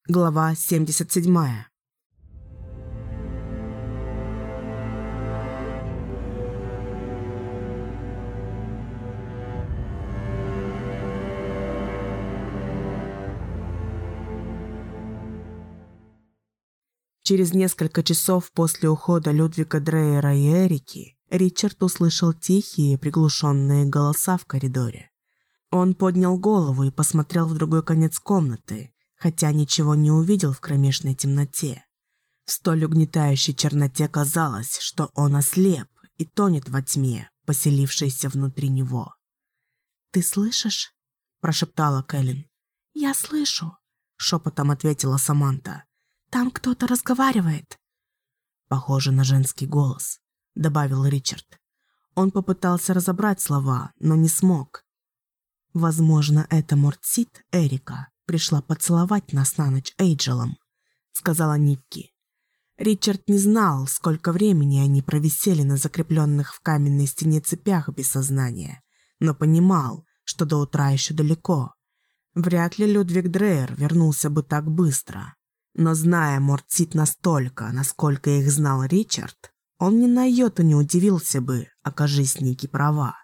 Глава 77. Через несколько часов после ухода Людвига Дрейера и Эрики Ричард услышал тихие, приглушенные голоса в коридоре. Он поднял голову и посмотрел в другой конец комнаты, хотя ничего не увидел в кромешной темноте. В столь угнетающей черноте казалось, что он ослеп и тонет во тьме, поселившейся внутри него. «Ты слышишь?» – прошептала Кэлен. «Я слышу», – шепотом ответила Саманта. «Там кто-то разговаривает». «Похоже на женский голос», – добавил Ричард. Он попытался разобрать слова, но не смог. «Возможно, это Мортсид, Эрика, пришла поцеловать нас на ночь Эйджелом», — сказала Никки. Ричард не знал, сколько времени они провисели на закрепленных в каменной стене цепях без сознания, но понимал, что до утра еще далеко. Вряд ли Людвиг Дрейер вернулся бы так быстро. Но зная Мортсид настолько, насколько их знал Ричард, он ни на йоту не удивился бы, окажись Никки права.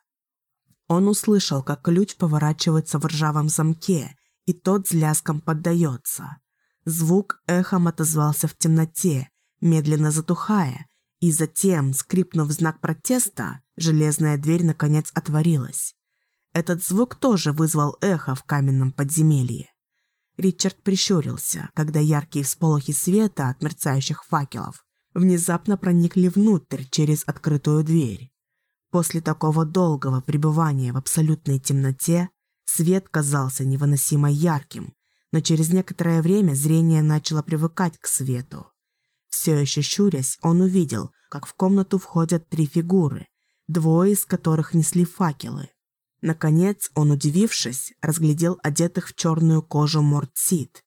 Он услышал, как ключ поворачивается в ржавом замке, и тот с лязгом поддается. Звук эхом отозвался в темноте, медленно затухая, и затем, скрипнув в знак протеста, железная дверь наконец отворилась. Этот звук тоже вызвал эхо в каменном подземелье. Ричард прищурился, когда яркие всполохи света от мерцающих факелов внезапно проникли внутрь через открытую дверь. После такого долгого пребывания в абсолютной темноте свет казался невыносимо ярким, но через некоторое время зрение начало привыкать к свету. Все еще щурясь, он увидел, как в комнату входят 3 фигуры, 2 из которых несли факелы. Наконец, он, удивившись, разглядел одетых в черную кожу Мортсид.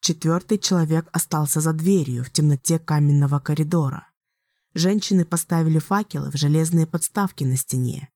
4-й человек остался за дверью в темноте каменного коридора. Женщины поставили факелы в железные подставки на стене.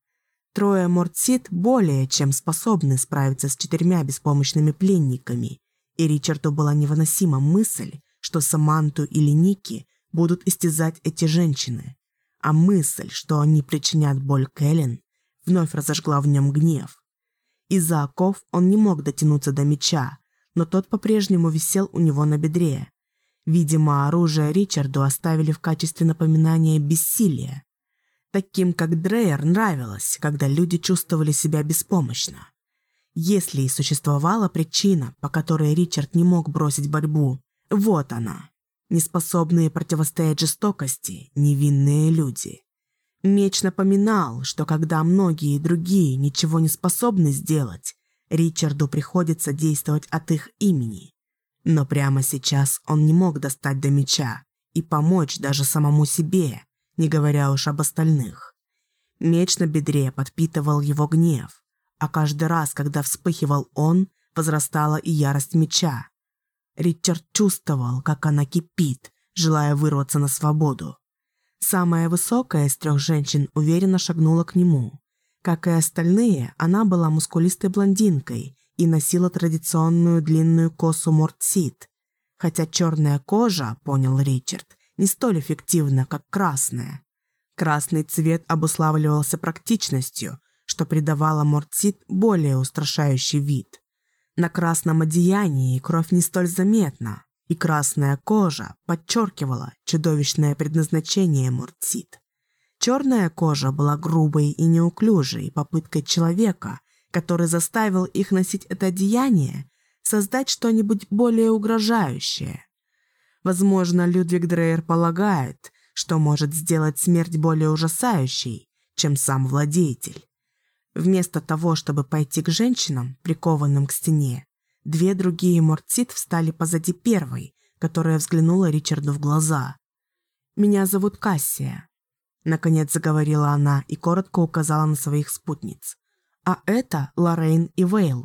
3 Мортсид более чем способны справиться с 4 беспомощными пленниками, и Ричарду была невыносима мысль, что Саманту или Никки будут истязать эти женщины. А мысль, что они причинят боль Кэлен, вновь разожгла в нем гнев. Из-за оков он не мог дотянуться до меча, но тот по-прежнему висел у него на бедре. Видимо, оружие Ричарду оставили в качестве напоминания бессилия. Таким, как Дрейер, нравилось, когда люди чувствовали себя беспомощно. Если и существовала причина, по которой Ричард не мог бросить борьбу, вот она. Неспособные противостоять жестокости невинные люди. Меч напоминал, что когда многие другие ничего не способны сделать, Ричарду приходится действовать от их имени. Но прямо сейчас он не мог достать до меча и помочь даже самому себе, не говоря уж об остальных. Меч на бедре подпитывал его гнев, а каждый раз, когда вспыхивал он, возрастала и ярость меча. Ричард чувствовал, как она кипит, желая вырваться на свободу. Самая высокая из 3 женщин уверенно шагнула к нему. Как и остальные, она была мускулистой блондинкой и носила традиционную длинную косу Мортсид. Хотя черная кожа, понял Ричард, не столь эффективна, как красная. Красный цвет обуславливался практичностью, что придавало Мортсид более устрашающий вид. На красном одеянии кровь не столь заметна, и красная кожа подчеркивала чудовищное предназначение Мортсид. Черная кожа была грубой и неуклюжей попыткой человека, который заставил их носить это одеяние, создать что-нибудь более угрожающее. Возможно, Людвиг Дрейер полагает, что может сделать смерть более ужасающей, чем сам владетель. Вместо того, чтобы пойти к женщинам, прикованным к стене, 2 другие Мортсид встали позади первой, которая взглянула Ричарду в глаза. «Меня зовут Кассия», — наконец заговорила она и коротко указала на своих спутниц. «А это Лоррейн и Вейл».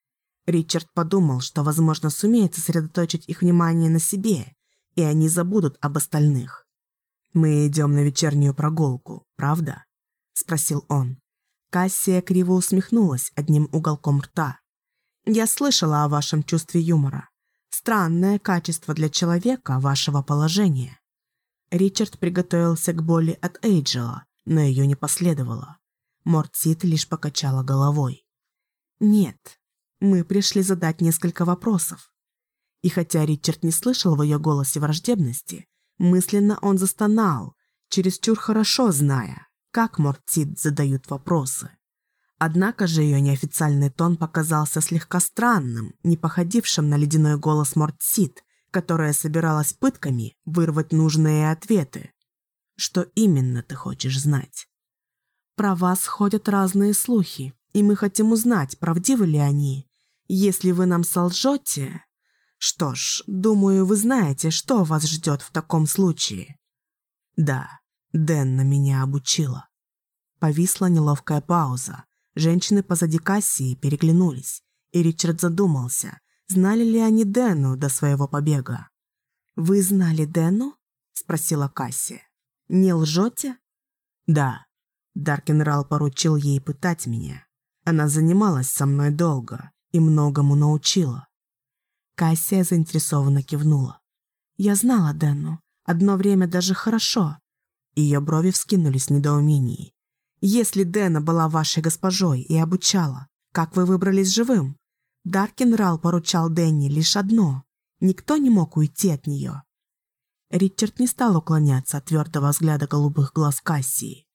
Ричард подумал, что, возможно, сумеет сосредоточить их внимание на себе, и они забудут об остальных. «Мы идем на вечернюю прогулку, правда?» – спросил он. Кассия криво усмехнулась одним уголком рта. «Я слышала о вашем чувстве юмора», – Странное качество для человека вашего положения. Ричард приготовился к боли от Эйджела, но ее не последовало. Мортсид лишь покачала головой. Нет, мы пришли задать несколько вопросов. И хотя Ричард не слышал в ее голосе враждебности, мысленно он застонал, чересчур хорошо зная, как Мортсид задают вопросы. Однако же ее неофициальный тон показался слегка странным, не походившим на ледяной голос Мортсид, которая собиралась пытками вырвать нужные ответы. Что именно ты хочешь знать? Про вас ходят разные слухи, и мы хотим узнать, правдивы ли они. Если вы нам солжете... Что ж, думаю, вы знаете, что вас ждет в таком случае. Да, Денна меня обучила. Повисла неловкая пауза. Женщины позади Кассии переглянулись, и Ричард задумался, знали ли они Денну до своего побега. «Вы знали Денну?» – спросила Кассия. «Не лжете?» «Да». Даркенрал поручил ей пытать меня. Она занималась со мной долго и многому научила. Кассия заинтересованно кивнула. «Я знала Денну. Одно время даже хорошо». Ее брови вскинулись в недоумении. «Если Денна была вашей госпожой и обучала, как вы выбрались живым? Даркенрал поручал Денни лишь одно. Никто не мог уйти от нее». Ричард не стал уклоняться от твердого взгляда голубых глаз Кассии.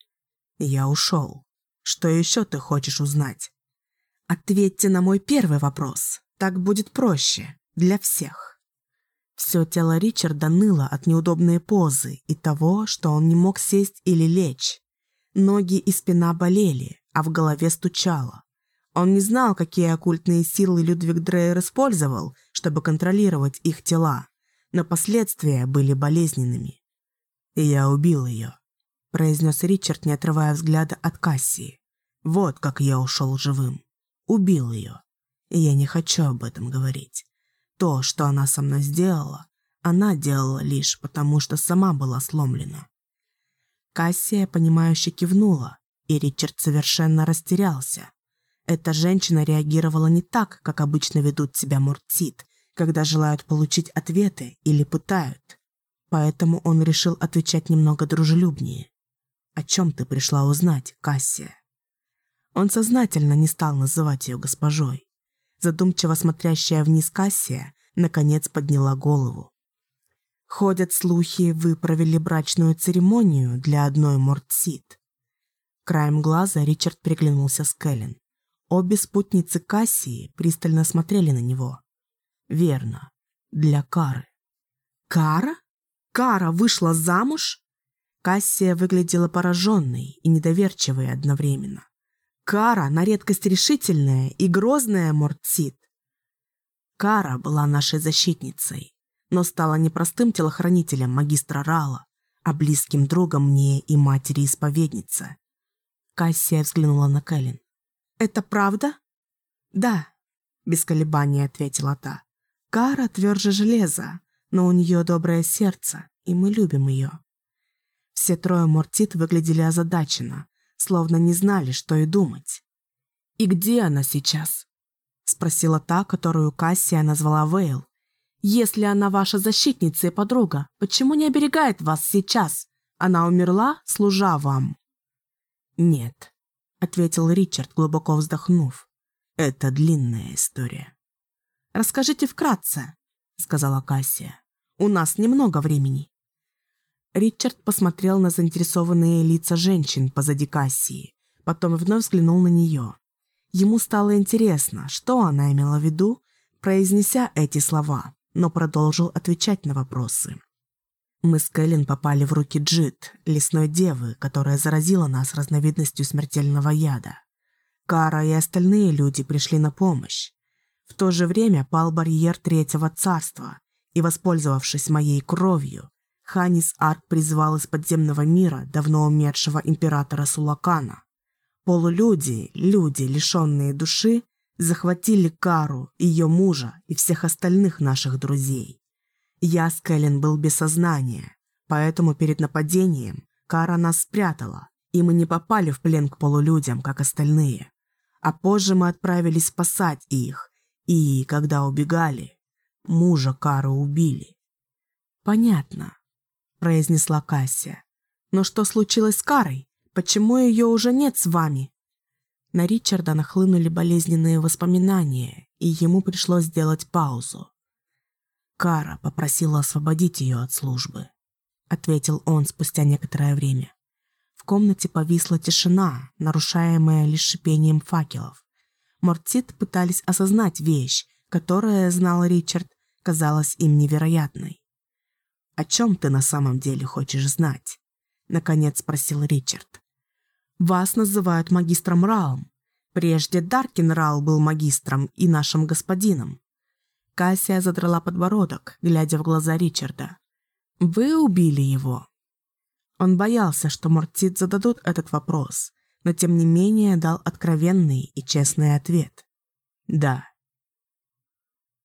«Я ушел. Что еще ты хочешь узнать?» «Ответьте на мой первый вопрос. Так будет проще. Для всех». Все тело Ричарда ныло от неудобной позы и того, что он не мог сесть или лечь. Ноги и спина болели, а в голове стучало. Он не знал, какие оккультные силы Людвиг Дрейер использовал, чтобы контролировать их тела, но последствия были болезненными. «Я убил ее», – произнес Ричард, не отрывая взгляда от Кассии. «Вот как я ушел живым. Убил ее. И я не хочу об этом говорить. То, что она со мной сделала, она делала лишь потому, что сама была сломлена». Кассия, понимающе кивнула, и Ричард совершенно растерялся. Эта женщина реагировала не так, как обычно ведут себя Мортсид, когда желают получить ответы или пытают. Поэтому он решил отвечать немного дружелюбнее. «О чем ты пришла узнать, Кассия?» Он сознательно не стал называть ее госпожой. Задумчиво смотрящая вниз Кассия наконец подняла голову. «Ходят слухи, вы провели брачную церемонию для одной Мортсид». Краем глаза Ричард приглянулся с Кэлен. Обе спутницы Кассии пристально смотрели на него. «Верно, для Кары». «Кара? Кара вышла замуж?» Кассия выглядела пораженной и недоверчивой одновременно. «Кара на редкость решительная и грозная Мортсид». Кара была нашей защитницей, но стала не простым телохранителем магистра Рала, а близким другом мне и матери-исповедницы. Кассия взглянула на Кэлен. «Это правда?» «Да», — без колебаний ответила та. «Кара тверже железа, но у нее доброе сердце, и мы любим ее». Все трое Мортсид выглядели озадаченно, словно не знали, что и думать. «И где она сейчас?» — спросила та, которую Кассия назвала Вейл. «Если она ваша защитница и подруга, почему не оберегает вас сейчас? Она умерла, служа вам». «Нет», — ответил Ричард, глубоко вздохнув. «Это длинная история». «Расскажите вкратце», — сказала Кассия. «У нас немного времени». Ричард посмотрел на заинтересованные лица женщин позади Кассии, потом вновь взглянул на нее. Ему стало интересно, что она имела в виду, произнеся эти слова, но продолжил отвечать на вопросы. «Мы с Кэлен попали в руки Джит, лесной девы, которая заразила нас разновидностью смертельного яда. Кара и остальные люди пришли на помощь. В то же время пал барьер Третьего Царства, и, воспользовавшись моей кровью, Ханис Арк призвал из подземного мира давно умершего императора Сулакана. Полулюди, люди, лишенные души, захватили Кару, ее мужа и всех остальных наших друзей. Я с Кэлен был без сознания, поэтому перед нападением Кара нас спрятала, и мы не попали в плен к полулюдям, как остальные. А позже мы отправились спасать их, и, когда убегали, мужа Кары убили. «Понятно», – произнесла Кассия. «Но что случилось с Карой? Почему ее уже нет с вами?» На Ричарда нахлынули болезненные воспоминания, и ему пришлось сделать паузу. «Кара попросила освободить ее от службы», – ответил он спустя некоторое время. В комнате повисла тишина, нарушаемая лишь шипением факелов. Мортсит пытались осознать вещь, которая, знал Ричард, казалась им невероятной. «О чем ты на самом деле хочешь знать?» – наконец спросил Ричард. «Вас называют магистром Раом. Прежде Даркин Рал был магистром и нашим господином». Кассия задрала подбородок, глядя в глаза Ричарда. «Вы убили его?» Он боялся, что Мортсит зададут этот вопрос, но тем не менее дал откровенный и честный ответ. «Да».